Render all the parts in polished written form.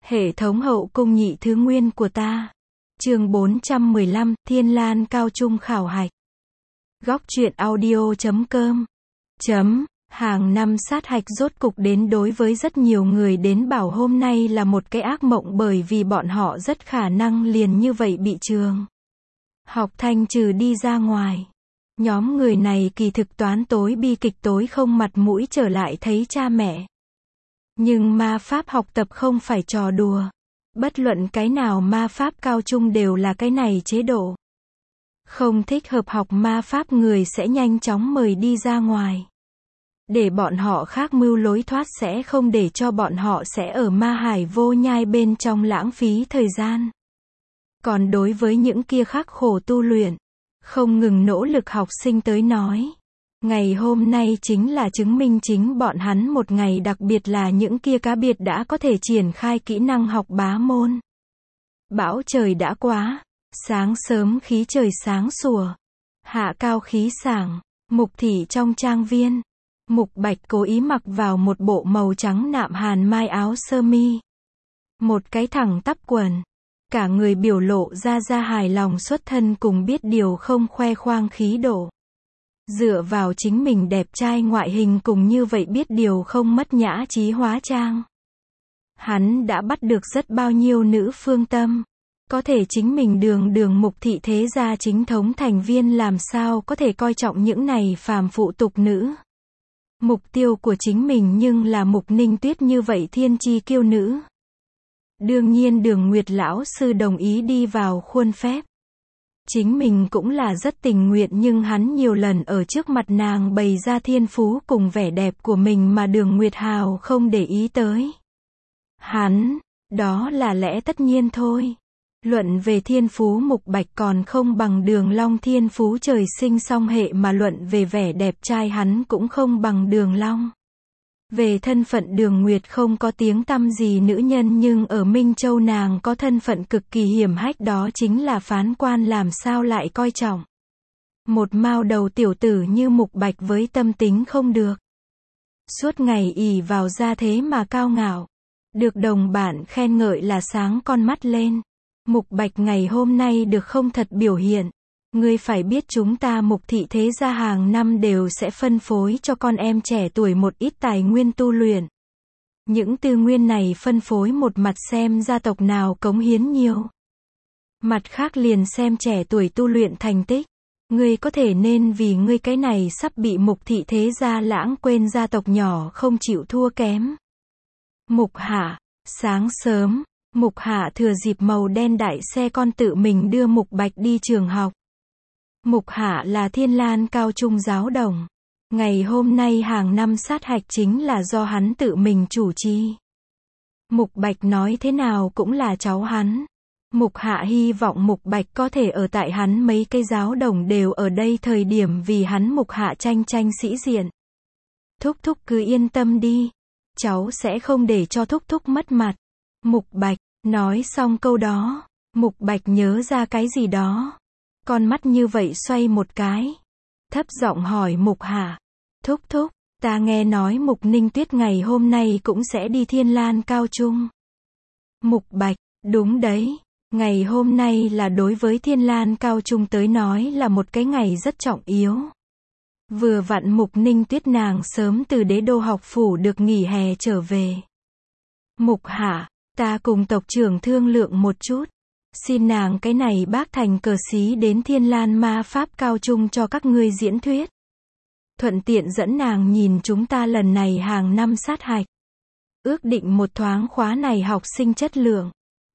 Hệ thống hậu cung nhị thứ nguyên của ta. Chương 415, Thiên Lan Cao Trung khảo hạch. Góc truyện audio.com. Hàng năm sát hạch rốt cục đến đối với rất nhiều người đến bảo hôm nay là một cái ác mộng bởi vì bọn họ rất khả năng liền như vậy bị trường học thanh trừ đi ra ngoài. Nhóm người này kỳ thực toán tối bi kịch tối không mặt mũi trở lại thấy cha mẹ. Nhưng ma pháp học tập không phải trò đùa. Bất luận cái nào ma pháp cao trung đều là cái này chế độ. Không thích hợp học ma pháp người sẽ nhanh chóng mời đi ra ngoài. Để bọn họ khác mưu lối thoát sẽ không để cho bọn họ sẽ ở ma hải vô nhai bên trong lãng phí thời gian. Còn đối với những kia khắc khổ tu luyện, không ngừng nỗ lực học sinh tới nói, ngày hôm nay chính là chứng minh chính bọn hắn một ngày, đặc biệt là những kia cá biệt đã có thể triển khai kỹ năng học bá môn. Bão trời đã quá, sáng sớm khí trời sáng sủa, hạ cao khí sảng, Mục thị trong trang viên. Mục Bạch cố ý mặc vào một bộ màu trắng nạm hàn mai áo sơ mi, một cái thẳng tắp quần, cả người biểu lộ ra hài lòng xuất thân cùng biết điều không khoe khoang khí độ. Dựa vào chính mình đẹp trai ngoại hình cùng như vậy biết điều không mất nhã trí hóa trang, hắn đã bắt được rất bao nhiêu nữ phương tâm. Có thể chính mình đường Mục thị thế gia chính thống thành viên làm sao có thể coi trọng những này phàm phụ tục nữ. Mục tiêu của chính mình nhưng là Mục Ninh Tuyết như vậy thiên chi kiêu nữ. Đương nhiên Đường Nguyệt lão sư đồng ý đi vào khuôn phép. Chính mình cũng là rất tình nguyện, nhưng hắn nhiều lần ở trước mặt nàng bày ra thiên phú cùng vẻ đẹp của mình mà Đường Nguyệt hào không để ý tới. Hắn, đó là lẽ tất nhiên thôi. Luận về thiên phú Mục Bạch còn không bằng Đường Long thiên phú trời sinh song hệ, mà luận về vẻ đẹp trai hắn cũng không bằng Đường Long. Về thân phận Đường Nguyệt không có tiếng tăm gì nữ nhân, nhưng ở Minh Châu nàng có thân phận cực kỳ hiểm hách, đó chính là phán quan, làm sao lại coi trọng một mao đầu tiểu tử như Mục Bạch với tâm tính không được. Suốt ngày ỷ vào gia thế mà cao ngạo, được đồng bạn khen ngợi là sáng con mắt lên. Mục Bạch ngày hôm nay được không thật biểu hiện. Ngươi phải biết chúng ta Mục thị thế gia hàng năm đều sẽ phân phối cho con em trẻ tuổi một ít tài nguyên tu luyện. Những tư nguyên này phân phối một mặt xem gia tộc nào cống hiến nhiều, mặt khác liền xem trẻ tuổi tu luyện thành tích. Ngươi có thể nên vì ngươi cái này sắp bị Mục thị thế gia lãng quên gia tộc nhỏ không chịu thua kém. Mục Hạ, sáng sớm, Mục Hạ thừa dịp màu đen đại xe con tự mình đưa Mục Bạch đi trường học. Mục Hạ là Thiên Lan Cao Trung giáo đồng. Ngày hôm nay hàng năm sát hạch chính là do hắn tự mình chủ trì. Mục Bạch nói thế nào cũng là cháu hắn. Mục Hạ hy vọng Mục Bạch có thể ở tại hắn mấy cái giáo đồng đều ở đây thời điểm vì hắn Mục Hạ tranh sĩ diện. Thúc thúc cứ yên tâm đi, cháu sẽ không để cho thúc thúc mất mặt. Mục Bạch nói xong câu đó, Mục Bạch nhớ ra cái gì đó. Con mắt như vậy xoay một cái, thấp giọng hỏi Mục Hạ, thúc thúc, ta nghe nói Mục Ninh Tuyết ngày hôm nay cũng sẽ đi Thiên Lan Cao Trung. Mục Bạch, đúng đấy, ngày hôm nay là đối với Thiên Lan Cao Trung tới nói là một cái ngày rất trọng yếu. Vừa vặn Mục Ninh Tuyết nàng sớm từ đế đô học phủ được nghỉ hè trở về. Mục Hạ, ta cùng tộc trưởng thương lượng một chút, xin nàng cái này bác thành cờ xí đến Thiên Lan ma pháp cao trung cho các ngươi diễn thuyết. Thuận tiện dẫn nàng nhìn chúng ta lần này hàng năm sát hạch. Ước định một thoáng khóa này học sinh chất lượng.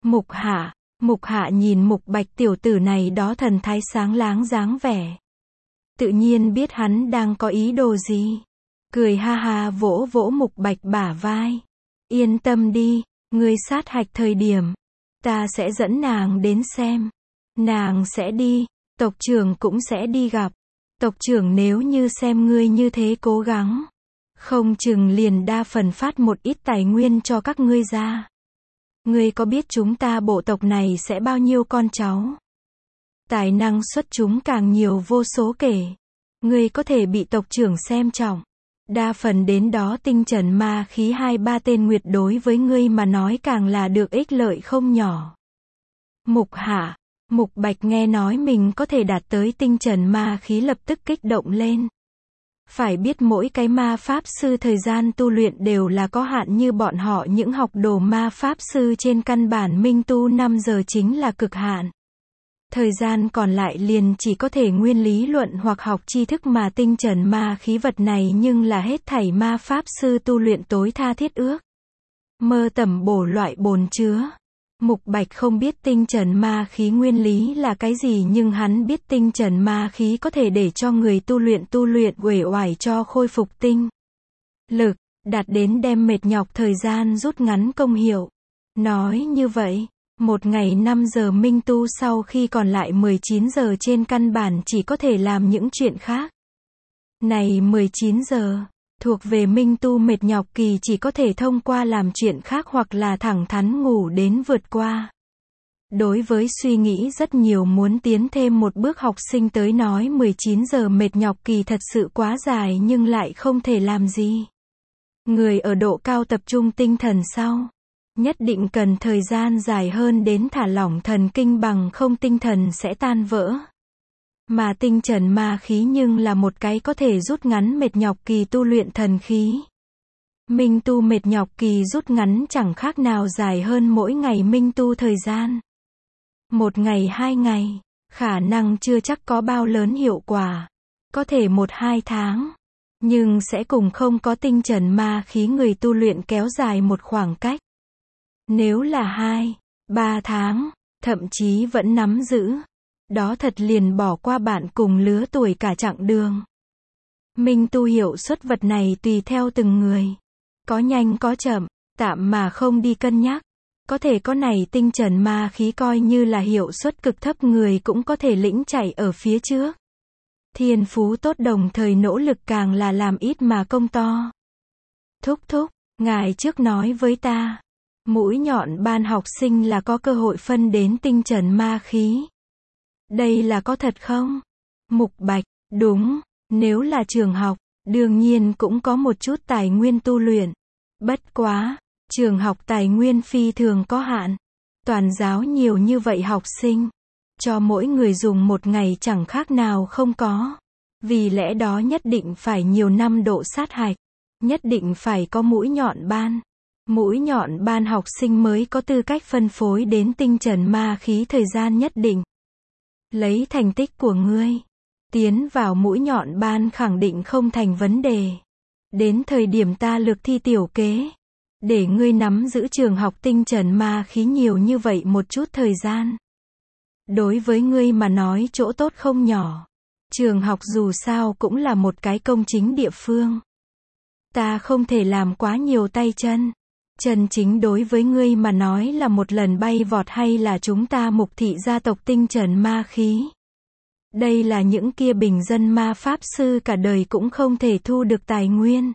Mục Hạ nhìn Mục Bạch tiểu tử này đó thần thái sáng láng dáng vẻ. Tự nhiên biết hắn đang có ý đồ gì. Cười ha ha vỗ vỗ Mục Bạch bả vai. Yên tâm đi, ngươi sát hạch thời điểm, ta sẽ dẫn nàng đến xem. Nàng sẽ đi, tộc trưởng cũng sẽ đi gặp. Tộc trưởng nếu như xem ngươi như thế cố gắng, không chừng liền đa phần phát một ít tài nguyên cho các ngươi ra. Ngươi có biết chúng ta bộ tộc này sẽ bao nhiêu con cháu? Tài năng xuất chúng càng nhiều vô số kể. Ngươi có thể bị tộc trưởng xem trọng. Đa phần đến đó tinh trần ma khí 2-3 tên nguyệt đối với ngươi mà nói càng là được ích lợi không nhỏ. Mục Hạ, Mục Bạch nghe nói mình có thể đạt tới tinh trần ma khí lập tức kích động lên. Phải biết mỗi cái ma pháp sư thời gian tu luyện đều là có hạn, như bọn họ những học đồ ma pháp sư trên căn bản minh tu 5 giờ chính là cực hạn. Thời gian còn lại liền chỉ có thể nguyên lý luận hoặc học tri thức, mà tinh trần ma khí vật này nhưng là hết thảy ma pháp sư tu luyện tối tha thiết ước. Mơ tẩm bổ loại bồn chứa. Mục Bạch không biết tinh trần ma khí nguyên lý là cái gì, nhưng hắn biết tinh trần ma khí có thể để cho người tu luyện uể oải cho khôi phục tinh lực, đạt đến đem mệt nhọc thời gian rút ngắn công hiệu. Nói như vậy, một ngày 5 giờ minh tu sau khi còn lại 19 giờ trên căn bản chỉ có thể làm những chuyện khác. Này 19 giờ, thuộc về minh tu mệt nhọc kỳ, chỉ có thể thông qua làm chuyện khác hoặc là thẳng thắn ngủ đến vượt qua. Đối với suy nghĩ rất nhiều muốn tiến thêm một bước học sinh tới nói 19 giờ mệt nhọc kỳ thật sự quá dài, nhưng lại không thể làm gì. Người ở độ cao tập trung tinh thần sau, nhất định cần thời gian dài hơn đến thả lỏng thần kinh, bằng không tinh thần sẽ tan vỡ. Mà tinh trần ma khí nhưng là một cái có thể rút ngắn mệt nhọc kỳ tu luyện thần khí. Minh tu mệt nhọc kỳ rút ngắn chẳng khác nào dài hơn mỗi ngày minh tu thời gian. 1 ngày 2 ngày, khả năng chưa chắc có bao lớn hiệu quả. Có thể 1-2 tháng. Nhưng sẽ cùng không có tinh trần ma khí người tu luyện kéo dài một khoảng cách. Nếu là 2-3 tháng, thậm chí vẫn nắm giữ, đó thật liền bỏ qua bạn cùng lứa tuổi cả chặng đường. Minh tu hiệu suất vật này tùy theo từng người. Có nhanh có chậm, tạm mà không đi cân nhắc. Có thể có này tinh trần ma khí coi như là hiệu suất cực thấp, người cũng có thể lĩnh chạy ở phía trước. Thiên phú tốt đồng thời nỗ lực càng là làm ít mà công to. Thúc thúc, ngài trước nói với ta, mũi nhọn ban học sinh là có cơ hội phân đến tinh trần ma khí. Đây là có thật không? Mục Bạch, đúng, nếu là trường học, đương nhiên cũng có một chút tài nguyên tu luyện. Bất quá, trường học tài nguyên phi thường có hạn. Toàn giáo nhiều như vậy học sinh, cho mỗi người dùng 1 ngày chẳng khác nào không có. Vì lẽ đó nhất định phải nhiều năm độ sát hạch, nhất định phải có mũi nhọn ban. Mũi nhọn ban học sinh mới có tư cách phân phối đến tinh trần ma khí thời gian nhất định. Lấy thành tích của ngươi, tiến vào mũi nhọn ban khẳng định không thành vấn đề. Đến thời điểm ta lược thi tiểu kế, để ngươi nắm giữ trường học tinh trần ma khí nhiều như vậy một chút thời gian. Đối với ngươi mà nói chỗ tốt không nhỏ. Trường học dù sao cũng là một cái công chính địa phương. Ta không thể làm quá nhiều tay chân. Chân chính đối với ngươi mà nói là một lần bay vọt hay là chúng ta Mục thị gia tộc tinh trần ma khí. Đây là những kia bình dân ma pháp sư cả đời cũng không thể thu được tài nguyên.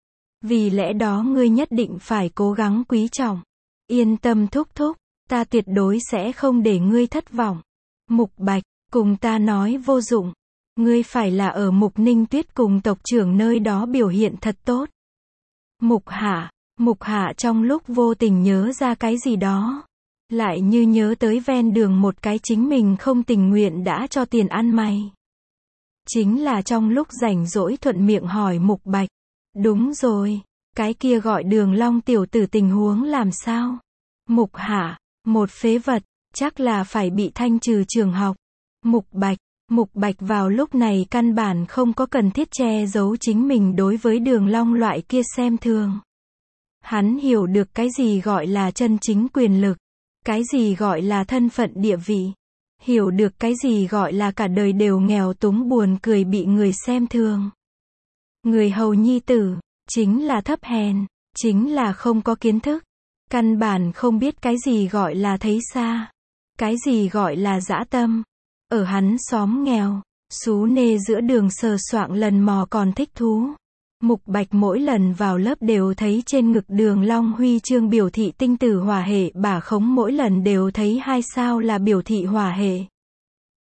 Vì lẽ đó ngươi nhất định phải cố gắng quý trọng. Yên tâm thúc thúc, ta tuyệt đối sẽ không để ngươi thất vọng. Mục Bạch, cùng ta nói vô dụng. Ngươi phải là ở Mục Ninh Tuyết cùng tộc trưởng nơi đó biểu hiện thật tốt. Mục Hạ trong lúc vô tình nhớ ra cái gì đó. Lại như nhớ tới ven đường một cái chính mình không tình nguyện đã cho tiền ăn mày. Chính là trong lúc rảnh rỗi thuận miệng hỏi Mục Bạch. Đúng rồi, cái kia gọi Đường Long tiểu tử tình huống làm sao? Mục Hạ, một phế vật, chắc là phải bị thanh trừ trường học. Mục Bạch vào lúc này căn bản không có cần thiết che giấu chính mình đối với Đường Long loại kia xem thường. Hắn hiểu được cái gì gọi là chân chính quyền lực, cái gì gọi là thân phận địa vị, hiểu được cái gì gọi là cả đời đều nghèo túng buồn cười bị người xem thường. Người hầu nhi tử, chính là thấp hèn, chính là không có kiến thức, căn bản không biết cái gì gọi là thấy xa, cái gì gọi là dã tâm. Ở hắn xóm nghèo, xú nê giữa đường sờ soạng lần mò còn thích thú. Mục Bạch mỗi lần vào lớp đều thấy trên ngực Đường Long huy chương biểu thị tinh tử hỏa hệ, bả khống mỗi lần đều thấy 2 sao là biểu thị hỏa hệ.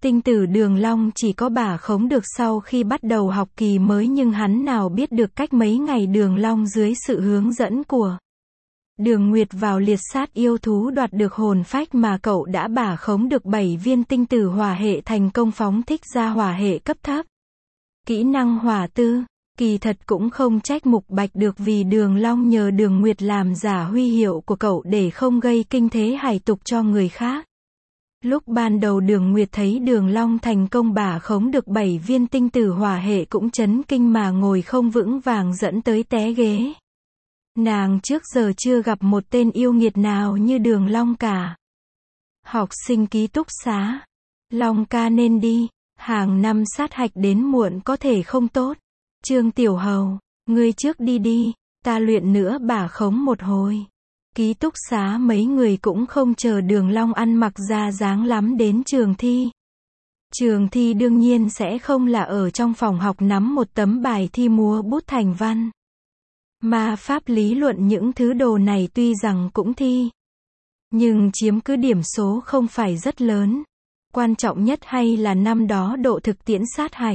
Tinh tử Đường Long chỉ có bả khống được sau khi bắt đầu học kỳ mới, nhưng hắn nào biết được cách mấy ngày Đường Long dưới sự hướng dẫn của Đường Nguyệt vào liệt sát yêu thú đoạt được hồn phách mà cậu đã bả khống được 7 viên tinh tử hỏa hệ thành công phóng thích ra hỏa hệ cấp thấp. Kỹ năng hỏa tư, kỳ thật cũng không trách Mục Bạch được, vì Đường Long nhờ Đường Nguyệt làm giả huy hiệu của cậu để không gây kinh thế hải tục cho người khác. Lúc ban đầu Đường Nguyệt thấy Đường Long thành công bả khống được 7 viên tinh tử hỏa hệ cũng chấn kinh mà ngồi không vững vàng dẫn tới té ghế. Nàng trước giờ chưa gặp một tên yêu nghiệt nào như Đường Long cả. Học sinh ký túc xá. Long ca nên đi. Hàng năm sát hạch đến muộn có thể không tốt. Trương Tiểu Hầu, ngươi trước đi đi, ta luyện nữa bả khống một hồi. Ký túc xá mấy người cũng không chờ Đường Long ăn mặc ra dáng lắm đến trường thi. Trường thi đương nhiên sẽ không là ở trong phòng học nắm một tấm bài thi múa bút thành văn. Ma pháp lý luận những thứ đồ này tuy rằng cũng thi, nhưng chiếm cứ điểm số không phải rất lớn. Quan trọng nhất hay là năm đó độ thực tiễn sát hạch.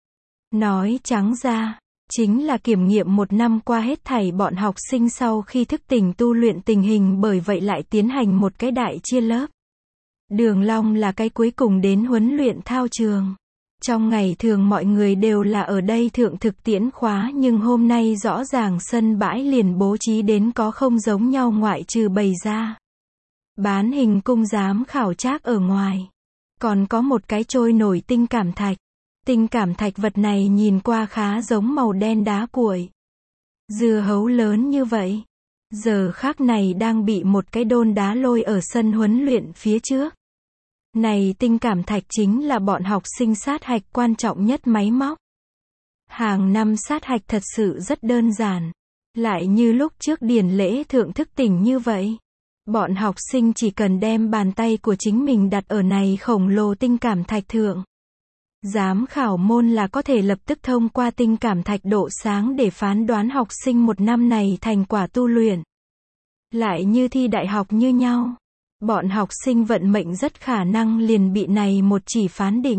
Nói trắng ra, chính là kiểm nghiệm một năm qua hết thảy bọn học sinh sau khi thức tỉnh tu luyện tình hình, bởi vậy lại tiến hành một cái đại chia lớp. Đường Long là cái cuối cùng đến huấn luyện thao trường. Trong ngày thường mọi người đều là ở đây thượng thực tiễn khóa, nhưng hôm nay rõ ràng sân bãi liền bố trí đến có không giống nhau, ngoại trừ bày ra bán hình cung giám khảo trác ở ngoài. Còn có một cái trôi nổi tinh cảm thạch. Tinh cảm thạch vật này nhìn qua khá giống màu đen đá cuội. Dưa hấu lớn như vậy. Giờ khắc này đang bị một cái đôn đá lôi ở sân huấn luyện phía trước. Này tinh cảm thạch chính là bọn học sinh sát hạch quan trọng nhất máy móc. Hàng năm sát hạch thật sự rất đơn giản. Lại như lúc trước điển lễ thượng thức tỉnh như vậy. Bọn học sinh chỉ cần đem bàn tay của chính mình đặt ở này khổng lồ tinh cảm thạch thượng. Giám khảo môn là có thể lập tức thông qua tinh cảm thạch độ sáng để phán đoán học sinh một năm này thành quả tu luyện. Lại như thi đại học như nhau. Bọn học sinh vận mệnh rất khả năng liền bị này một chỉ phán định.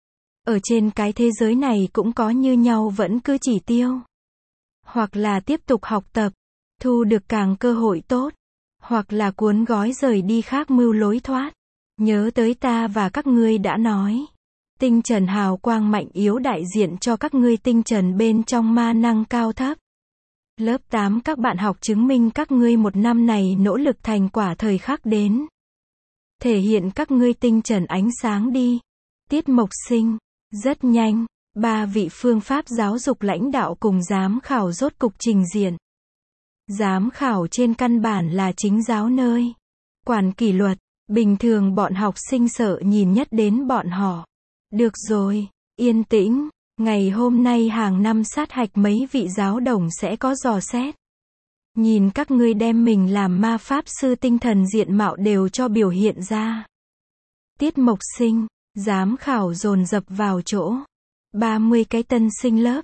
Ở trên cái thế giới này cũng có như nhau, vẫn cứ chỉ tiêu. Hoặc là tiếp tục học tập, thu được càng cơ hội tốt. Hoặc là cuốn gói rời đi khác mưu lối thoát. Nhớ tới ta và các ngươi đã nói. Tinh trần hào quang mạnh yếu đại diện cho các ngươi tinh trần bên trong ma năng cao thấp. Lớp 8 các bạn học chứng minh các ngươi một năm này nỗ lực thành quả thời khắc đến. Thể hiện các ngươi tinh trần ánh sáng đi. Tiết Mộc Sinh. Rất nhanh, 3 vị phương pháp giáo dục lãnh đạo cùng giám khảo rốt cục trình diện. Giám khảo trên căn bản là chính giáo nơi quản kỷ luật. Bình thường bọn học sinh sợ nhìn nhất đến bọn họ. Được rồi, yên tĩnh. Ngày hôm nay hàng năm sát hạch mấy vị giáo đồng sẽ có dò xét. Nhìn các ngươi đem mình làm ma pháp sư tinh thần diện mạo đều cho biểu hiện ra. Tiết Mộc Sinh, giám khảo dồn dập vào chỗ. 30 cái tân sinh lớp.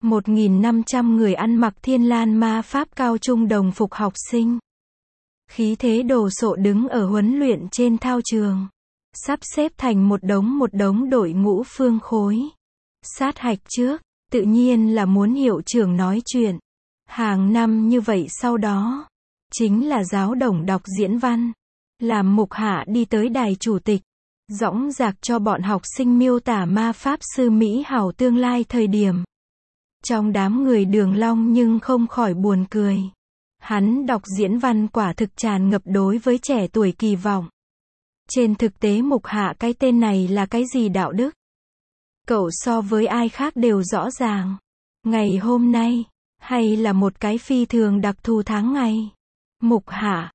1.500 người ăn mặc Thiên Lan ma pháp cao trung đồng phục học sinh. Khí thế đồ sộ đứng ở huấn luyện trên thao trường. Sắp xếp thành một đống đội ngũ phương khối. Sát hạch trước, tự nhiên là muốn hiệu trưởng nói chuyện. Hàng năm như vậy sau đó, chính là giáo đồng đọc diễn văn. Làm mục hạ đi tới đài chủ tịch. Dõng dạc cho bọn học sinh miêu tả ma pháp sư Mỹ hảo tương lai thời điểm. Trong đám người Đường Long nhưng không khỏi buồn cười. Hắn đọc diễn văn quả thực tràn ngập đối với trẻ tuổi kỳ vọng. Trên thực tế mục hạ cái tên này là cái gì đạo đức? Cậu so với ai khác đều rõ ràng. Ngày hôm nay, hay là một cái phi thường đặc thù tháng ngày. Mục hạ,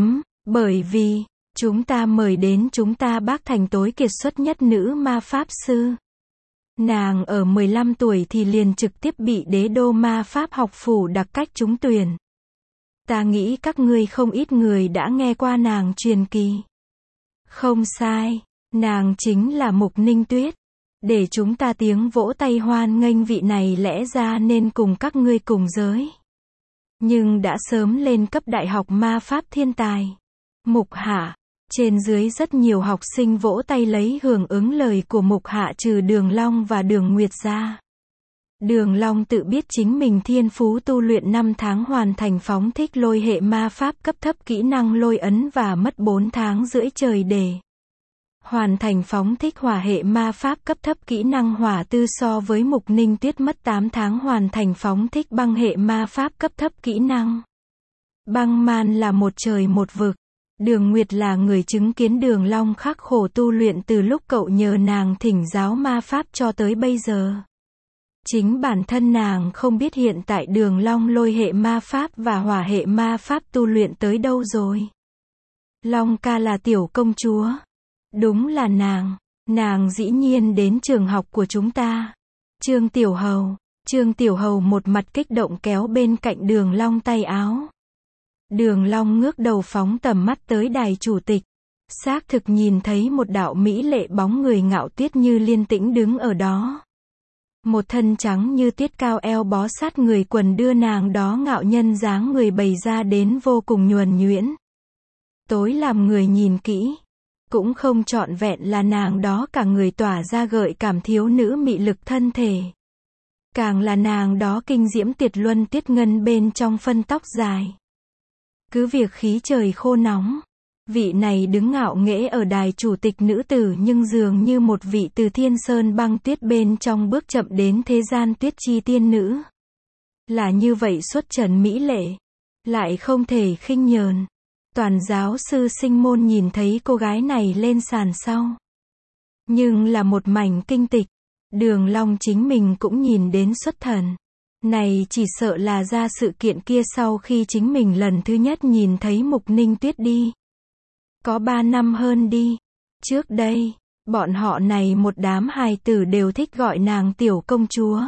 bởi vì, chúng ta mời đến chúng ta bác thành tối kiệt xuất nhất nữ ma pháp sư. Nàng ở 15 tuổi thì liền trực tiếp bị đế đô ma pháp học phủ đặc cách trúng tuyển. Ta nghĩ các ngươi không ít người đã nghe qua nàng truyền kỳ. Không sai, nàng chính là Mục Ninh Tuyết. Để chúng ta tiếng vỗ tay hoan nghênh vị này lẽ ra nên cùng các ngươi cùng giới. Nhưng đã sớm lên cấp đại học ma pháp thiên tài. Mục hạ, Trên dưới rất nhiều học sinh vỗ tay lấy hưởng ứng lời của Mục Hạ trừ Đường Long và Đường Nguyệt ra. Đường Long tự biết chính mình thiên phú tu luyện 5 tháng hoàn thành phóng thích lôi hệ ma pháp cấp thấp kỹ năng lôi ấn và mất 4 tháng rưỡi trời để hoàn thành phóng thích hỏa hệ ma pháp cấp thấp kỹ năng hỏa tư, so với Mục Ninh Tuyết mất 8 tháng hoàn thành phóng thích băng hệ ma pháp cấp thấp kỹ năng băng man là một trời một vực. Đường Nguyệt là người chứng kiến Đường Long khắc khổ tu luyện từ lúc cậu nhờ nàng thỉnh giáo ma pháp cho tới bây giờ. Chính bản thân nàng không biết hiện tại Đường Long lôi hệ ma pháp và hỏa hệ ma pháp tu luyện tới đâu rồi. Long ca là tiểu công chúa. Đúng là nàng dĩ nhiên đến trường học của chúng ta. Trương Tiểu Hầu một mặt kích động kéo bên cạnh Đường Long tay áo. Đường Long ngước đầu phóng tầm mắt tới đài chủ tịch. Xác thực nhìn thấy một đạo mỹ lệ bóng người ngạo tuyết như liên tĩnh đứng ở đó. Một thân trắng như tuyết cao eo bó sát người, quần đưa nàng đó ngạo nhân dáng người bày ra đến vô cùng nhuần nhuyễn. Tối làm người nhìn kỹ, cũng không trọn vẹn là nàng đó cả người tỏa ra gợi cảm thiếu nữ mị lực thân thể. Càng là nàng đó kinh diễm tuyệt luân tuyết ngân bên trong phân tóc dài. Cứ việc khí trời khô nóng, vị này đứng ngạo nghễ ở đài chủ tịch nữ tử nhưng dường như một vị từ thiên sơn băng tuyết bên trong bước chậm đến thế gian tuyết chi tiên nữ. Là như vậy xuất trần mỹ lệ, lại không thể khinh nhờn. Toàn giáo sư sinh môn nhìn thấy cô gái này lên sàn sau, nhưng là một mảnh kinh tịch. Đường Long chính mình cũng nhìn đến xuất thần. Này chỉ sợ là ra sự kiện kia sau khi chính mình lần thứ nhất nhìn thấy Mục Ninh Tuyết đi. Có 3 năm hơn đi. Trước đây, bọn họ này một đám hài tử đều thích gọi nàng tiểu công chúa.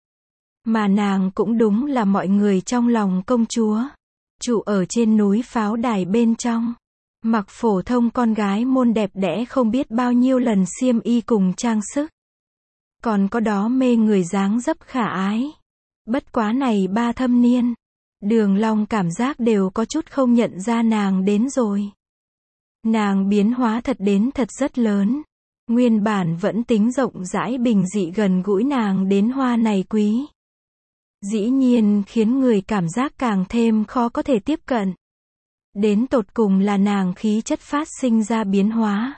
Mà nàng cũng đúng là mọi người trong lòng công chúa. Trụ ở trên núi pháo đài bên trong. Mặc phổ thông con gái môn đẹp đẽ không biết bao nhiêu lần xiêm y cùng trang sức. Còn có đó mê người dáng dấp khả ái. Bất quá này 3 thâm niên. Đường Long cảm giác đều có chút không nhận ra nàng đến rồi. Nàng biến hóa thật đến thật rất lớn. Nguyên bản vẫn tính rộng rãi bình dị gần gũi nàng đến hoa này quý. Dĩ nhiên khiến người cảm giác càng thêm khó có thể tiếp cận. Đến tột cùng là nàng khí chất phát sinh ra biến hóa.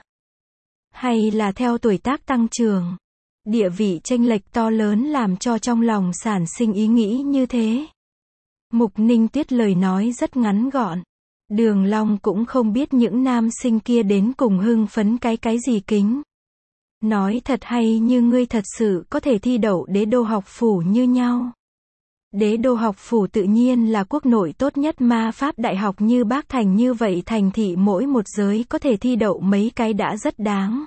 Hay là theo tuổi tác tăng trưởng. Địa vị chênh lệch to lớn làm cho trong lòng sản sinh ý nghĩ như thế. Mục Ninh Tuyết lời nói rất ngắn gọn. Đường Long cũng không biết những nam sinh kia đến cùng hưng phấn cái gì kính. Nói thật hay như ngươi thật sự có thể thi đậu đế đô học phủ như nhau. Đế đô học phủ tự nhiên là quốc nội tốt nhất ma pháp đại học như Bác Thành, như vậy thành thị mỗi một giới có thể thi đậu mấy cái đã rất đáng.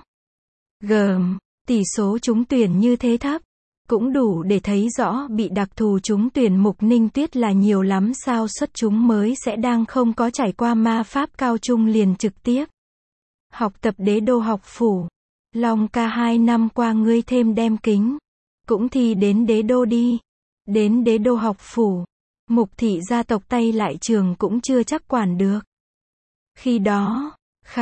Tỷ số trúng tuyển như thế thấp, cũng đủ để thấy rõ bị đặc thù trúng tuyển Mục Ninh Tuyết là nhiều lắm sao xuất chúng mới sẽ đang không có trải qua ma pháp cao trung liền trực tiếp học tập đế đô học phủ. Long ca 2 năm qua ngươi thêm đem kính, cũng thi đến đế đô đi. Đến đế đô học phủ, Mục thị gia tộc tay lại trường cũng chưa chắc quản được. Khi đó,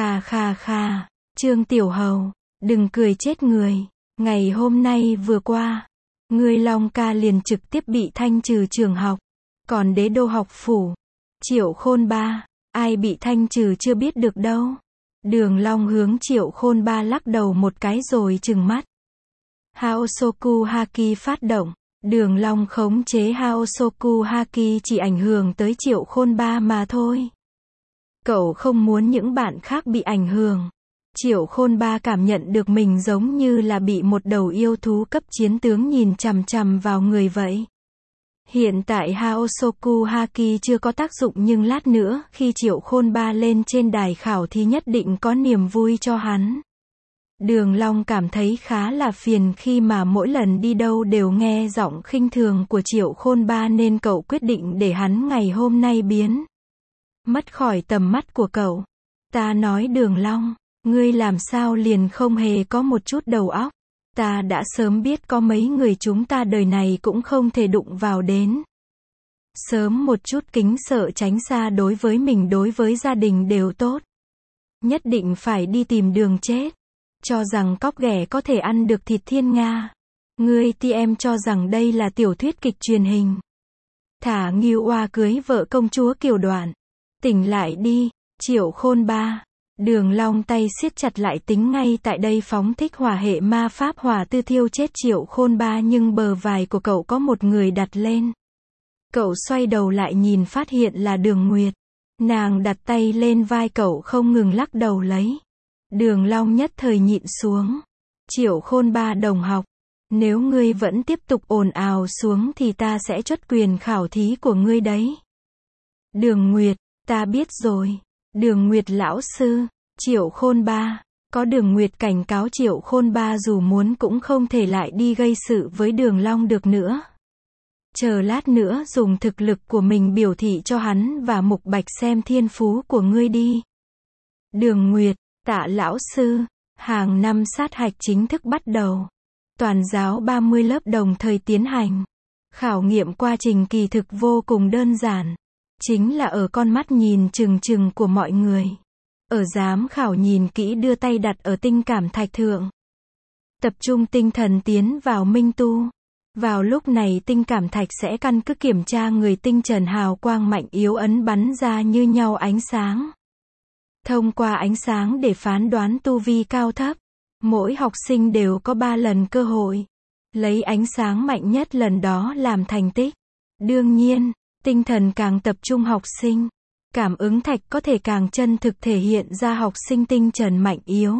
Trương Tiểu Hầu, đừng cười chết người. Ngày hôm nay vừa qua, ngươi Long ca liền trực tiếp bị thanh trừ trường học. Còn đế đô học phủ, Triệu Khôn Ba, ai bị thanh trừ chưa biết được đâu. Đường Long hướng Triệu Khôn Ba lắc đầu một cái rồi trừng mắt. Haosoku Haki phát động. Đường Long khống chế Haosoku Haki chỉ ảnh hưởng tới Triệu Khôn Ba mà thôi. Cậu không muốn những bạn khác bị ảnh hưởng. Triệu Khôn Ba cảm nhận được mình giống như là bị một đầu yêu thú cấp chiến tướng nhìn chằm chằm vào người vậy. Hiện tại Haosoku Haki chưa có tác dụng nhưng lát nữa khi Triệu Khôn Ba lên trên đài khảo thì nhất định có niềm vui cho hắn. Đường Long cảm thấy khá là phiền khi mà mỗi lần đi đâu đều nghe giọng khinh thường của Triệu Khôn Ba nên cậu quyết định để hắn ngày hôm nay biến mất khỏi tầm mắt của cậu. Ta nói Đường Long, ngươi làm sao liền không hề có một chút đầu óc. Ta đã sớm biết có mấy người chúng ta đời này cũng không thể đụng vào đến. Sớm một chút kính sợ tránh xa đối với mình đối với gia đình đều tốt. Nhất định phải đi tìm đường chết. Cho rằng cóc ghẻ có thể ăn được thịt thiên nga. Ngươi ti em cho rằng đây là tiểu thuyết kịch truyền hình. Thả Ngưu Oa cưới vợ công chúa Kiều Đoạn. Tỉnh lại đi, Triệu Khôn Ba. Đường Long tay siết chặt lại tính ngay tại đây phóng thích hỏa hệ ma pháp hỏa tư thiêu chết Triệu Khôn Ba, nhưng bờ vai của cậu có một người đặt lên. Cậu xoay đầu lại nhìn phát hiện là Đường Nguyệt. Nàng đặt tay lên vai cậu không ngừng lắc đầu lấy. Đường Long nhất thời nhịn xuống. Triệu Khôn Ba đồng học, nếu ngươi vẫn tiếp tục ồn ào xuống thì ta sẽ chốt quyền khảo thí của ngươi đấy. Đường Nguyệt, ta biết rồi. Đường Nguyệt lão sư. Triệu Khôn Ba. Có Đường Nguyệt cảnh cáo Triệu Khôn Ba dù muốn cũng không thể lại đi gây sự với Đường Long được nữa. Chờ lát nữa dùng thực lực của mình biểu thị cho hắn và Mục Bạch xem thiên phú của ngươi đi. Đường Nguyệt, Tạ lão sư. Hàng năm sát hạch chính thức bắt đầu. Toàn giáo 30 lớp đồng thời tiến hành. Khảo nghiệm quá trình kỳ thực vô cùng đơn giản. Chính là ở con mắt nhìn chừng chừng của mọi người. Ở giám khảo nhìn kỹ đưa tay đặt ở tinh cảm thạch thượng. Tập trung tinh thần tiến vào minh tu. Vào lúc này tinh cảm thạch sẽ căn cứ kiểm tra người tinh trần hào quang mạnh yếu ấn bắn ra như nhau ánh sáng. Thông qua ánh sáng để phán đoán tu vi cao thấp. Mỗi học sinh đều có 3 lần cơ hội. Lấy ánh sáng mạnh nhất lần đó làm thành tích. Đương nhiên, tinh thần càng tập trung học sinh. Cảm ứng thạch có thể càng chân thực thể hiện ra học sinh tinh trần mạnh yếu.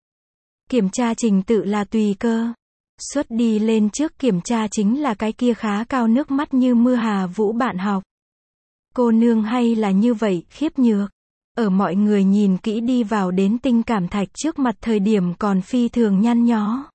Kiểm tra trình tự là tùy cơ. Xuất đi lên trước kiểm tra chính là cái kia khá cao nước mắt như mưa Hà Vũ bạn học. Cô nương hay là như vậy, khiếp nhược. Ở mọi người nhìn kỹ đi vào đến tinh cảm thạch trước mặt thời điểm còn phi thường nhăn nhó.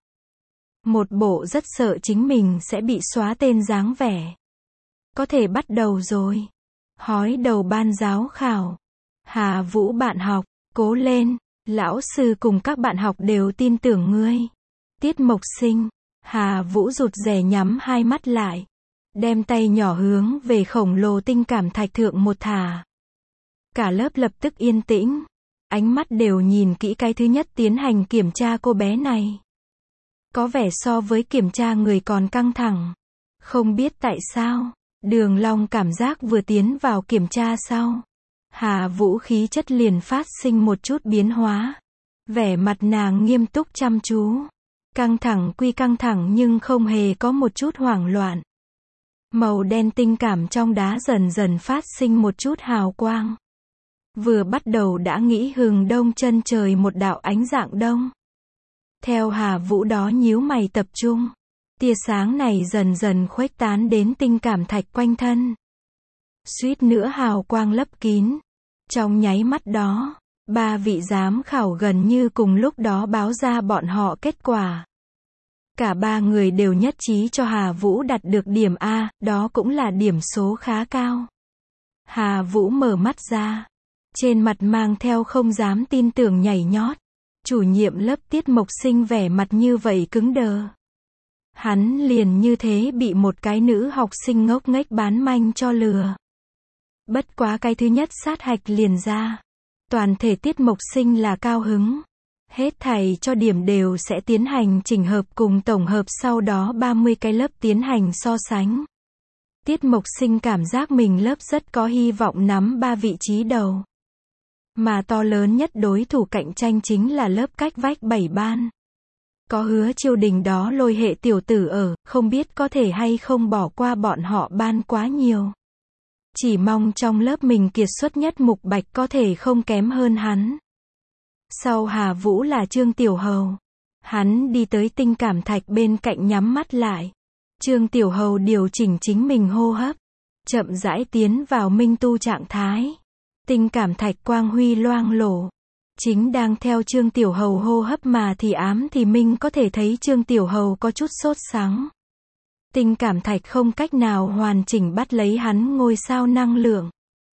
Một bộ rất sợ chính mình sẽ bị xóa tên dáng vẻ. Có thể bắt đầu rồi. Hói đầu ban giáo khảo. Hà Vũ bạn học, cố lên, lão sư cùng các bạn học đều tin tưởng ngươi. Tiết Mộc Sinh. Hà Vũ rụt rè nhắm hai mắt lại. Đem tay nhỏ hướng về khổng lồ tinh cảm thạch thượng một thả. Cả lớp lập tức yên tĩnh. Ánh mắt đều nhìn kỹ cái thứ nhất tiến hành kiểm tra cô bé này. Có vẻ so với kiểm tra người còn căng thẳng. Không biết tại sao, Đường Long cảm giác vừa tiến vào kiểm tra sau. Hà Vũ khí chất liền phát sinh một chút biến hóa. Vẻ mặt nàng nghiêm túc chăm chú. Căng thẳng quy căng thẳng nhưng không hề có một chút hoảng loạn. Màu đen tinh cảm trong đá dần dần phát sinh một chút hào quang. Vừa bắt đầu đã nghĩ hừng đông chân trời một đạo ánh dạng đông. Theo Hà Vũ đó nhíu mày tập trung. Tia sáng này dần dần khuếch tán đến tinh cảm thạch quanh thân. Suýt nữa hào quang lấp kín. Trong nháy mắt đó, 3 vị giám khảo gần như cùng lúc đó báo ra bọn họ kết quả. Cả 3 người đều nhất trí cho Hà Vũ đạt được điểm A, đó cũng là điểm số khá cao. Hà Vũ mở mắt ra. Trên mặt mang theo không dám tin tưởng nhảy nhót. Chủ nhiệm lớp Tiết Mộc Sinh vẻ mặt như vậy cứng đờ. Hắn liền như thế bị một cái nữ học sinh ngốc nghếch bán manh cho lừa. Bất quá cái thứ nhất sát hạch liền ra. Toàn thể Tiết Mộc Sinh là cao hứng. Hết thảy cho điểm đều sẽ tiến hành chỉnh hợp cùng tổng hợp, sau đó 30 cái lớp tiến hành so sánh. Tiết Mộc Sinh cảm giác mình lớp rất có hy vọng nắm 3 vị trí đầu. Mà to lớn nhất đối thủ cạnh tranh chính là lớp cách vách 7 ban. Có Hứa Chiêu Đình đó lôi hệ tiểu tử ở, không biết có thể hay không bỏ qua bọn họ ban quá nhiều. Chỉ mong trong lớp mình kiệt xuất nhất Mục Bạch có thể không kém hơn hắn. Sau Hà Vũ là Trương Tiểu Hầu. Hắn đi tới tinh cảm thạch bên cạnh nhắm mắt lại. Trương Tiểu Hầu điều chỉnh chính mình hô hấp. Chậm rãi tiến vào minh tu trạng thái. Tinh cảm thạch quang huy loang lổ. Chính đang theo Trương Tiểu Hầu hô hấp mà thì ám thì minh có thể thấy Trương Tiểu Hầu có chút sốt sắng. Tinh cảm thạch không cách nào hoàn chỉnh bắt lấy hắn ngôi sao năng lượng.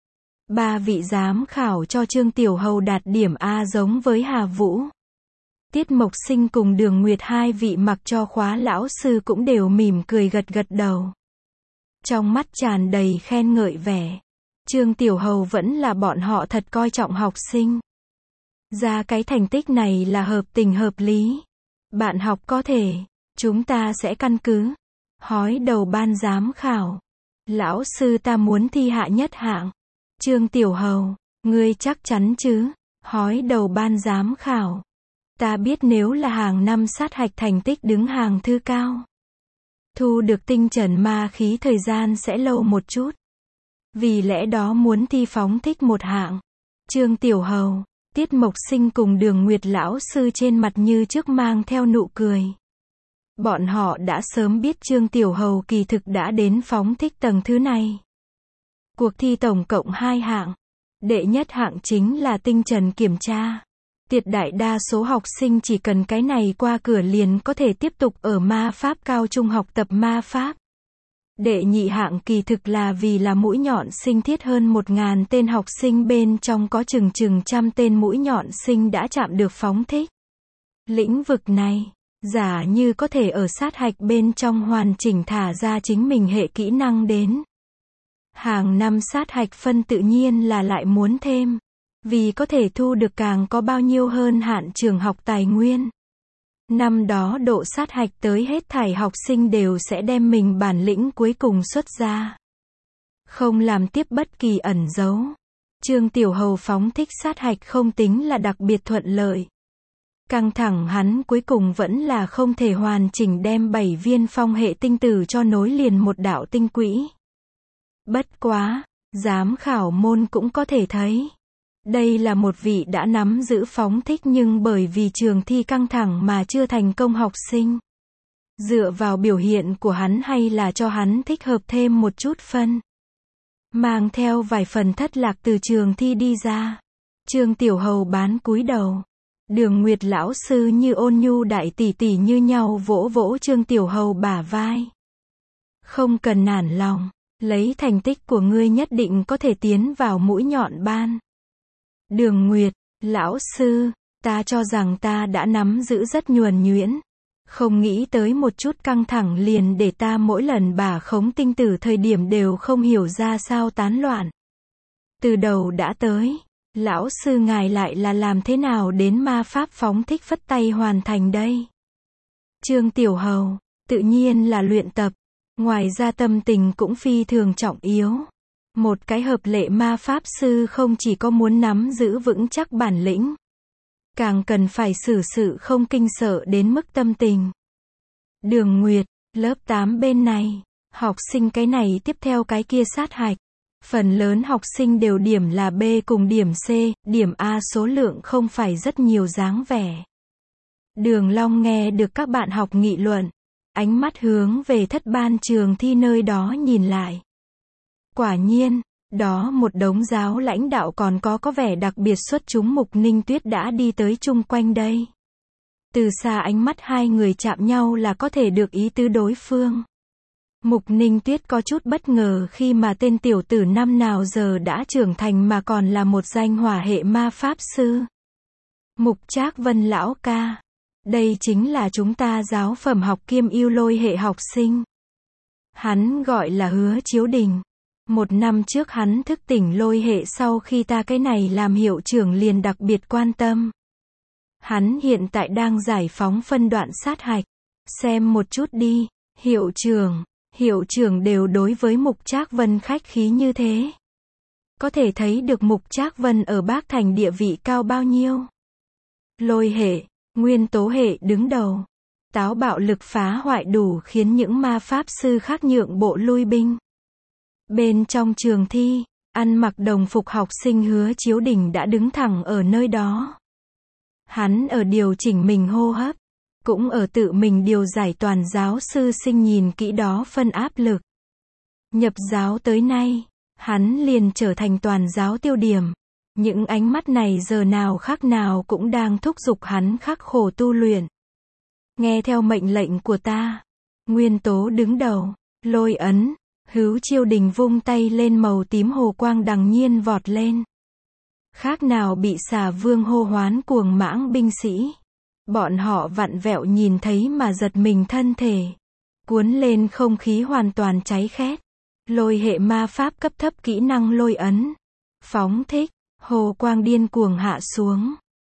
3 vị giám khảo cho Trương Tiểu Hầu đạt điểm A giống với Hà Vũ. Tiết Mộc Sinh cùng Đường Nguyệt 2 vị mặc cho khóa lão sư cũng đều mỉm cười gật gật đầu. Trong mắt tràn đầy khen ngợi vẻ. Trương Tiểu Hầu vẫn là bọn họ thật coi trọng học sinh. Ra cái thành tích này là hợp tình hợp lý. Bạn học có thể. Chúng ta sẽ căn cứ. Hói đầu ban giám khảo. Lão sư ta muốn thi hạ nhất hạng. Trương Tiểu Hầu, ngươi chắc chắn chứ? Hói đầu ban giám khảo. Ta biết nếu là hàng năm sát hạch thành tích đứng hàng thư cao. Thu được tinh trần ma khí thời gian sẽ lâu một chút. Vì lẽ đó muốn thi phóng thích một hạng. Trương Tiểu Hầu, Tiết Mộc Sinh cùng Đường Nguyệt lão sư trên mặt như trước mang theo nụ cười. Bọn họ đã sớm biết Trương Tiểu Hầu kỳ thực đã đến phóng thích tầng thứ này. Cuộc thi tổng cộng 2 hạng. Đệ nhất hạng chính là tinh trần kiểm tra. Tuyệt đại đa số học sinh chỉ cần cái này qua cửa liền có thể tiếp tục ở ma pháp cao trung học tập ma pháp. Đệ nhị hạng kỳ thực là vì là mũi nhọn sinh thiết hơn 1.000 tên học sinh bên trong có chừng trăm tên mũi nhọn sinh đã chạm được phóng thích. Lĩnh vực này, giả như có thể ở sát hạch bên trong hoàn chỉnh thả ra chính mình hệ kỹ năng đến. Hàng năm sát hạch phân tự nhiên là lại muốn thêm. Vì có thể thu được càng có bao nhiêu hơn hạn trường học tài nguyên. Năm đó độ sát hạch tới hết thảy học sinh đều sẽ đem mình bản lĩnh cuối cùng xuất ra. Không làm tiếp bất kỳ ẩn giấu. Trương Tiểu Hầu phóng thích sát hạch không tính là đặc biệt thuận lợi. Căng thẳng hắn cuối cùng vẫn là không thể hoàn chỉnh đem 7 viên phong hệ tinh tử cho nối liền một đạo tinh quỹ. Bất quá, giám khảo môn cũng có thể thấy. Đây là một vị đã nắm giữ phóng thích nhưng bởi vì trường thi căng thẳng mà chưa thành công học sinh. Dựa vào biểu hiện của hắn hay là cho hắn thích hợp thêm một chút phân. Mang theo vài phần thất lạc từ trường thi đi ra. Trương Tiểu Hầu bán cúi đầu. Đường Nguyệt lão sư như ôn nhu đại tỷ tỷ như nhau vỗ vỗ Trương Tiểu Hầu bả vai. Không cần nản lòng, lấy thành tích của ngươi nhất định có thể tiến vào mũi nhọn ban. Đường Nguyệt, lão sư, ta cho rằng ta đã nắm giữ rất nhuần nhuyễn. Không nghĩ tới một chút căng thẳng liền để ta mỗi lần bả khống tinh tử thời điểm đều không hiểu ra sao tán loạn. Từ đầu đã tới, lão sư ngài lại là làm thế nào đến ma pháp phóng thích phất tay hoàn thành đây? Trương Tiểu Hầu, tự nhiên là luyện tập, ngoài ra tâm tình cũng phi thường trọng yếu. Một cái hợp lệ ma pháp sư không chỉ có muốn nắm giữ vững chắc bản lĩnh, càng cần phải xử sự không kinh sợ đến mức tâm tình. Đường Nguyệt, lớp 8 bên này, học sinh cái này tiếp theo cái kia sát hạch. Phần lớn học sinh đều điểm là B cùng điểm C, điểm A số lượng không phải rất nhiều dáng vẻ. Đường Long nghe được các bạn học nghị luận, ánh mắt hướng về thất ban trường thi nơi đó nhìn lại. Quả nhiên, đó một đống giáo lãnh đạo còn có vẻ đặc biệt xuất chúng Mục Ninh Tuyết đã đi tới chung quanh đây. Từ xa ánh mắt hai người chạm nhau là có thể được ý tứ đối phương. Mục Ninh Tuyết có chút bất ngờ khi mà tên tiểu tử năm nào giờ đã trưởng thành mà còn là một danh hỏa hệ ma pháp sư. Mục Trác Vân lão ca. Đây chính là chúng ta giáo phẩm học kiêm yêu lôi hệ học sinh. Hắn gọi là Hứa Chiếu Đình. 1 năm trước hắn thức tỉnh lôi hệ sau khi ta cái này làm hiệu trưởng liền đặc biệt quan tâm. Hắn hiện tại đang giải phóng phân đoạn sát hạch. Xem một chút đi, hiệu trưởng đều đối với Mục Trác Vân khách khí như thế. Có thể thấy được Mục Trác Vân ở Bác Thành địa vị cao bao nhiêu. Lôi hệ, nguyên tố hệ đứng đầu. Táo bạo lực phá hoại đủ khiến những ma pháp sư khác nhượng bộ lui binh. Bên trong trường thi, ăn mặc đồng phục học sinh Hứa Chiếu Đình đã đứng thẳng ở nơi đó. Hắn ở điều chỉnh mình hô hấp, cũng ở tự mình điều giải toàn giáo sư sinh nhìn kỹ đó phân áp lực. Nhập giáo tới nay, hắn liền trở thành toàn giáo tiêu điểm. Những ánh mắt này giờ nào khác nào cũng đang thúc giục hắn khắc khổ tu luyện. Nghe theo mệnh lệnh của ta. Nguyên tố đứng đầu, lôi ấn. Hứa Chiêu Đình vung tay lên màu tím hồ quang đằng nhiên vọt lên. Khác nào bị xà vương hô hoán cuồng mãng binh sĩ. Bọn họ vặn vẹo nhìn thấy mà giật mình thân thể. Cuốn lên không khí hoàn toàn cháy khét. Lôi hệ ma pháp cấp thấp kỹ năng lôi ấn. Phóng thích, hồ quang điên cuồng hạ xuống.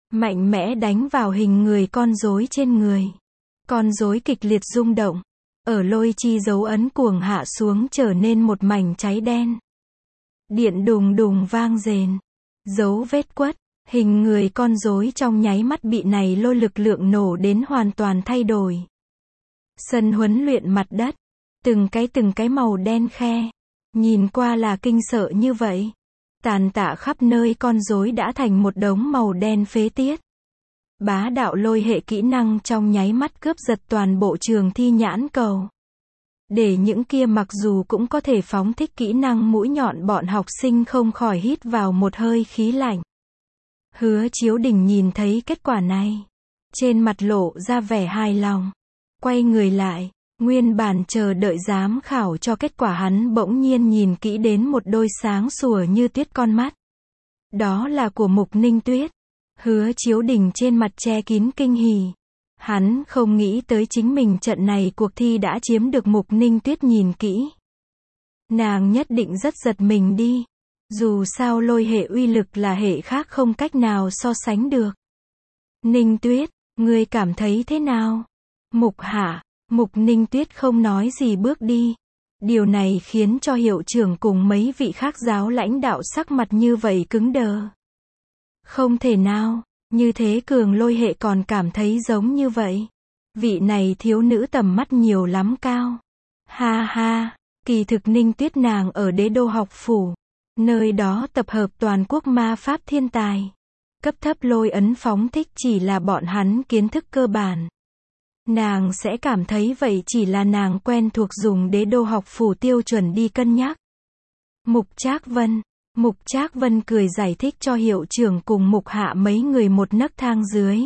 mạnh mẽ đánh vào hình người con rối trên người. Con rối kịch liệt rung động. Ở lôi chi dấu ấn cuồng hạ xuống trở nên một mảnh cháy đen. Điện đùng đùng vang rền. Dấu vết quất. Hình người con rối trong nháy mắt bị này lôi lực lượng nổ đến hoàn toàn thay đổi. Sân huấn luyện mặt đất. Từng cái màu đen khe. Nhìn qua là kinh sợ như vậy. Tàn tạ khắp nơi con rối đã thành một đống màu đen phế tiết. Bá đạo lôi hệ kỹ năng trong nháy mắt cướp giật toàn bộ trường thi nhãn cầu. Để những kia mặc dù cũng có thể phóng thích kỹ năng mũi nhọn bọn học sinh không khỏi hít vào một hơi khí lạnh. Hứa Chiếu Đình nhìn thấy kết quả này. Trên mặt lộ ra vẻ hài lòng. Quay người lại. Nguyên bản chờ đợi giám khảo cho kết quả hắn bỗng nhiên nhìn kỹ đến một đôi sáng sủa như tuyết con mắt. Đó là của Mục Ninh Tuyết. Hứa Chiếu Đình trên mặt che kín kinh hỉ. Hắn không nghĩ tới chính mình trận này cuộc thi đã chiếm được Mục Ninh Tuyết nhìn kỹ. Nàng nhất định rất giật mình đi. Dù sao lôi hệ uy lực là hệ khác không cách nào so sánh được. Ninh Tuyết, ngươi cảm thấy thế nào? Mục Hạ. Mục Ninh Tuyết không nói gì bước đi. Điều này khiến cho hiệu trưởng cùng mấy vị khác giáo lãnh đạo sắc mặt như vậy cứng đờ. Không thể nào, như thế cường lôi hệ còn cảm thấy giống như vậy. Vị này thiếu nữ tầm mắt nhiều lắm cao. Ha ha, kỳ thực Ninh Tuyết nàng ở Đế Đô học phủ. Nơi đó tập hợp toàn quốc ma pháp thiên tài. Cấp thấp lôi ấn phóng thích chỉ là bọn hắn kiến thức cơ bản. Nàng sẽ cảm thấy vậy chỉ là nàng quen thuộc dùng Đế Đô học phủ tiêu chuẩn đi cân nhắc. Mục Trác Vân cười giải thích cho hiệu trưởng cùng Mục Hạ mấy người một nấc thang dưới.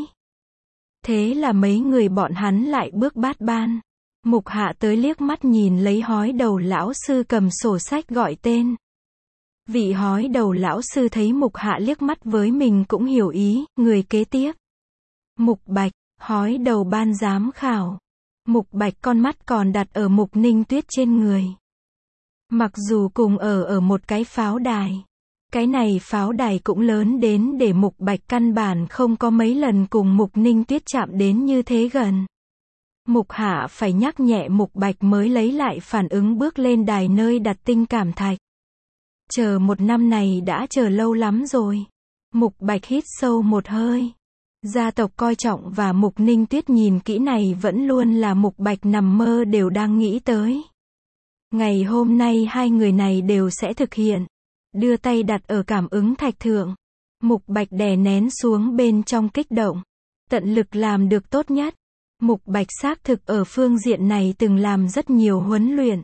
Thế là mấy người bọn hắn lại bước bát ban. Mục Hạ tới liếc mắt nhìn lấy hói đầu lão sư cầm sổ sách gọi tên. Vị hói đầu lão sư thấy Mục Hạ liếc mắt với mình cũng hiểu ý, người kế tiếp. Mục Bạch, hói đầu ban giám khảo. Mục Bạch con mắt còn đặt ở Mục Ninh Tuyết trên người. Mặc dù cùng ở một cái pháo đài. Cái này pháo đài cũng lớn đến để Mục Bạch căn bản không có mấy lần cùng Mục Ninh Tuyết chạm đến như thế gần. Mục Hạ phải nhắc nhẹ Mục Bạch mới lấy lại phản ứng bước lên đài nơi đặt tinh cảm thạch. Chờ một năm này đã chờ lâu lắm rồi. Mục Bạch hít sâu một hơi. Gia tộc coi trọng và Mục Ninh Tuyết nhìn kỹ này vẫn luôn là Mục Bạch nằm mơ đều đang nghĩ tới. Ngày hôm nay hai người này đều sẽ thực hiện. Đưa tay đặt ở cảm ứng thạch thượng. Mục Bạch đè nén xuống bên trong kích động. Tận lực làm được tốt nhất. Mục Bạch xác thực ở phương diện này từng làm rất nhiều huấn luyện.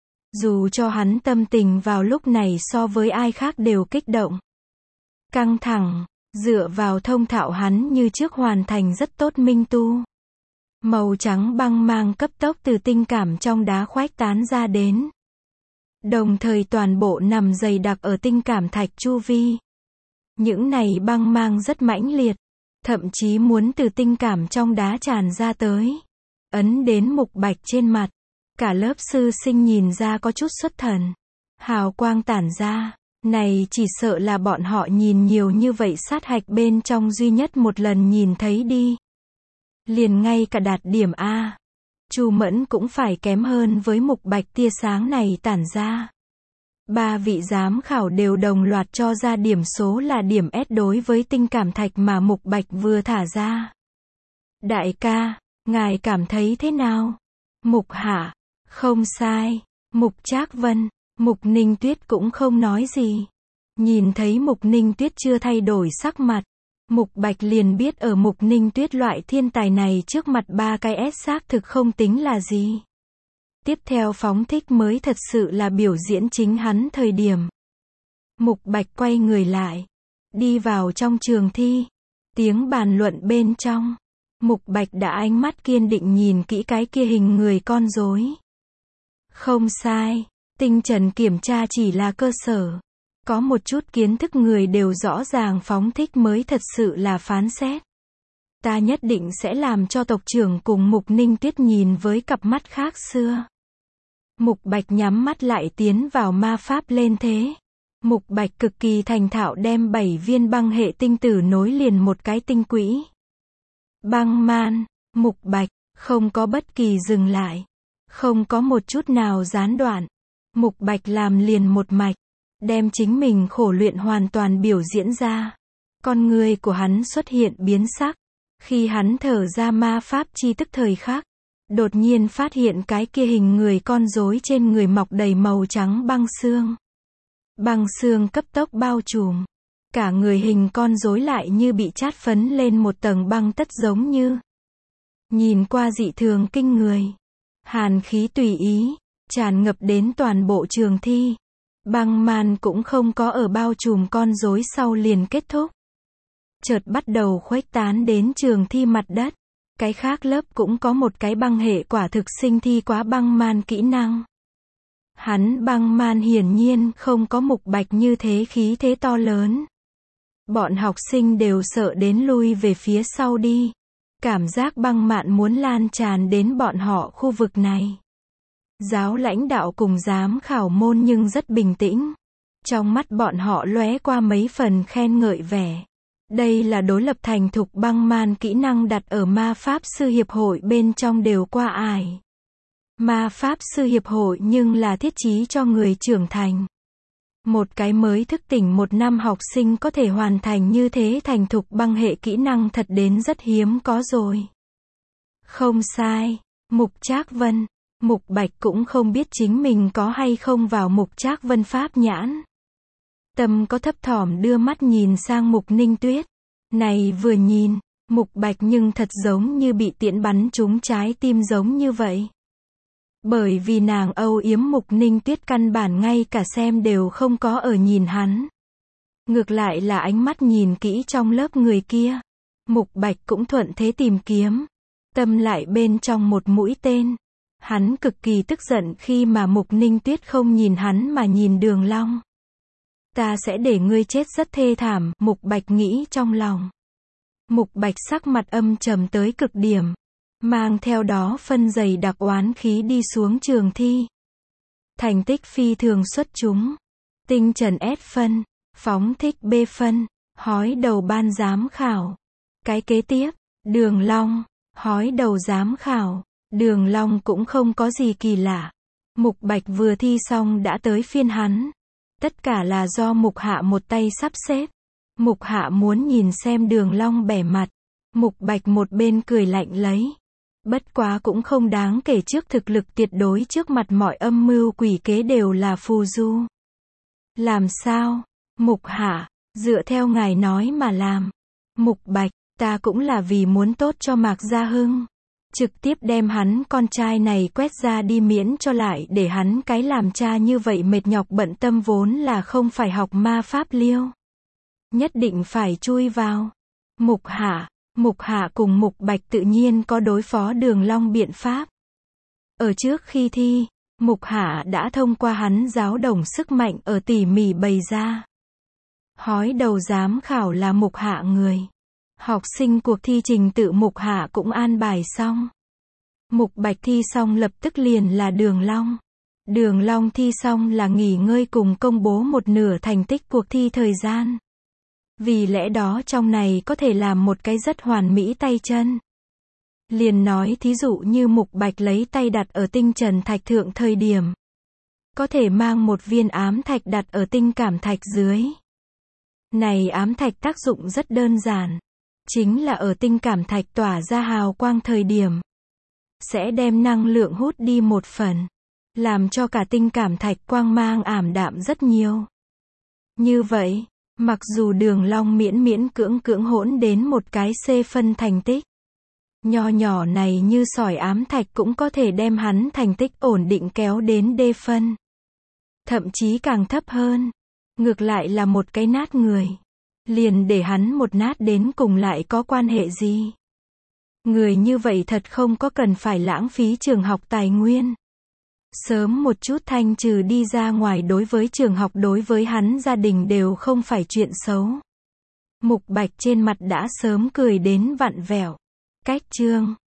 Dù cho hắn tâm tình vào lúc này so với ai khác đều kích động. Căng thẳng, dựa vào thông thạo hắn như trước hoàn thành rất tốt minh tu. Màu trắng băng mang cấp tốc từ tinh cảm trong đá khuếch tán ra đến. Đồng thời toàn bộ nằm dày đặc ở tinh cảm thạch chu vi. Những này băng mang rất mãnh liệt, thậm chí muốn từ tinh cảm trong đá tràn ra tới. Ấn đến Mục Bạch trên mặt. Cả lớp sư sinh nhìn ra có chút xuất thần. Hào quang tản ra. Này chỉ sợ là bọn họ nhìn nhiều như vậy sát hạch bên trong duy nhất một lần nhìn thấy đi. Liền ngay cả đạt điểm A. Chu Mẫn cũng phải kém hơn với Mục Bạch tia sáng này tản ra. Ba vị giám khảo đều đồng loạt cho ra điểm số là điểm S đối với tinh cảm thạch mà Mục Bạch vừa thả ra. Đại ca, ngài cảm thấy thế nào? Mục Hạ, không sai. Mục Trác Vân, Mục Ninh Tuyết cũng không nói gì. Nhìn thấy Mục Ninh Tuyết chưa thay đổi sắc mặt. Mục Bạch liền biết ở Mục Ninh Tuyết loại thiên tài này trước mặt ba cái S xác thực không tính là gì. Tiếp theo phóng thích mới thật sự là biểu diễn chính hắn thời điểm. Mục Bạch quay người lại. Đi vào trong trường thi. Tiếng bàn luận bên trong. Mục Bạch đã ánh mắt kiên định nhìn kỹ cái kia hình người con rối. Không sai. Tinh trần kiểm tra chỉ là cơ sở. Có một chút kiến thức người đều rõ ràng phóng thích mới thật sự là phán xét. Ta nhất định sẽ làm cho tộc trưởng cùng Mục Ninh Tuyết nhìn với cặp mắt khác xưa. Mục Bạch nhắm mắt lại tiến vào ma pháp lên thế. Mục Bạch cực kỳ thành thạo đem 7 viên băng hệ tinh tử nối liền một cái tinh quỹ. Băng man, Mục Bạch, không có bất kỳ dừng lại. Không có một chút nào gián đoạn. Mục Bạch làm liền một mạch. Đem chính mình khổ luyện hoàn toàn biểu diễn ra. Con người của hắn xuất hiện biến sắc. Khi hắn thở ra ma pháp chi tức thời khắc, đột nhiên phát hiện cái kia hình người con rối trên người mọc đầy màu trắng băng xương. Băng xương cấp tốc bao trùm. Cả người hình con rối lại như bị chát phấn lên một tầng băng tất giống như. Nhìn qua dị thường kinh người. Hàn khí tùy ý, tràn ngập đến toàn bộ trường thi. Băng màn cũng không có ở bao trùm con rối sau liền kết thúc. Chợt bắt đầu khuếch tán đến trường thi mặt đất. Cái khác lớp cũng có một cái băng hệ quả thực sinh thi quá băng man kỹ năng. Hắn băng man hiển nhiên không có Mục Bạch như thế khí thế to lớn. Bọn học sinh đều sợ đến lui về phía sau đi. Cảm giác băng mạn muốn lan tràn đến bọn họ khu vực này. Giáo lãnh đạo cùng giám khảo môn nhưng rất bình tĩnh. Trong mắt bọn họ lóe qua mấy phần khen ngợi vẻ. Đây là đối lập thành thục băng man kỹ năng đặt ở ma pháp sư hiệp hội bên trong đều qua ải. Ma pháp sư hiệp hội nhưng là thiết chí cho người trưởng thành. Một cái mới thức tỉnh một năm học sinh có thể hoàn thành như thế thành thục băng hệ kỹ năng thật đến rất hiếm có rồi. Không sai, Mục Trác Vân. Mục Bạch cũng không biết chính mình có hay không vào Mục Trác Vân pháp nhãn. Tâm có thấp thỏm đưa mắt nhìn sang Mục Ninh Tuyết. Này vừa nhìn, Mục Bạch nhưng thật giống như bị tiễn bắn trúng trái tim giống như vậy. Bởi vì nàng âu yếm Mục Ninh Tuyết căn bản ngay cả xem đều không có ở nhìn hắn. Ngược lại là ánh mắt nhìn kỹ trong lớp người kia. Mục Bạch cũng thuận thế tìm kiếm. Tâm lại bên trong một mũi tên. Hắn cực kỳ tức giận khi mà Mục Ninh Tuyết không nhìn hắn mà nhìn Đường Long. Ta sẽ để ngươi chết rất thê thảm, Mục Bạch nghĩ trong lòng. Mục Bạch sắc mặt âm trầm tới cực điểm. Mang theo đó phân dày đặc oán khí đi xuống trường thi. Thành tích phi thường xuất chúng. Tinh trần S phân, phóng thích B phân, hói đầu ban giám khảo. Cái kế tiếp, Đường Long, hói đầu giám khảo. Đường Long cũng không có gì kỳ lạ. Mục Bạch vừa thi xong đã tới phiên hắn. Tất cả là do Mục Hạ một tay sắp xếp. Mục Hạ muốn nhìn xem Đường Long bẻ mặt. Mục Bạch một bên cười lạnh lấy. Bất quá cũng không đáng kể trước thực lực tuyệt đối trước mặt mọi âm mưu quỷ kế đều là phù du. Làm sao? Mục Hạ, dựa theo ngài nói mà làm. Mục Bạch, ta cũng là vì muốn tốt cho Mạc Gia Hưng. Trực tiếp đem hắn con trai này quét ra đi miễn cho lại để hắn cái làm cha như vậy mệt nhọc bận tâm vốn là không phải học ma pháp liêu. Nhất định phải chui vào. Mục Hạ cùng Mục Bạch tự nhiên có đối phó Đường Long biện pháp. Ở trước khi thi, Mục Hạ đã thông qua hắn giáo đồng sức mạnh ở tỉ mỉ bày ra. Hói đầu giám khảo là Mục Hạ người. Học sinh cuộc thi trình tự Mục Hạ cũng an bài xong. Mục Bạch thi xong lập tức liền là Đường Long. Đường Long thi xong là nghỉ ngơi cùng công bố một nửa thành tích cuộc thi thời gian. Vì lẽ đó trong này có thể làm một cái rất hoàn mỹ tay chân. Liền nói thí dụ như Mục Bạch lấy tay đặt ở tinh trần thạch thượng thời điểm. Có thể mang một viên ám thạch đặt ở tinh cảm thạch dưới. Này ám thạch tác dụng rất đơn giản. Chính là ở tinh cảm thạch tỏa ra hào quang thời điểm. Sẽ đem năng lượng hút đi một phần. Làm cho cả tinh cảm thạch quang mang ảm đạm rất nhiều. Như vậy, mặc dù Đường Long miễn cưỡng hỗn đến một cái C phân thành tích. Nho nhỏ này như sỏi ám thạch cũng có thể đem hắn thành tích ổn định kéo đến D phân. Thậm chí càng thấp hơn. Ngược lại là một cái nát người. Liền để hắn một nát đến cùng lại có quan hệ gì? Người như vậy thật không có cần phải lãng phí trường học tài nguyên. Sớm một chút thanh trừ đi ra ngoài đối với trường học đối với hắn gia đình đều không phải chuyện xấu. Mục Bạch trên mặt đã sớm cười đến vặn vẹo. Cách chương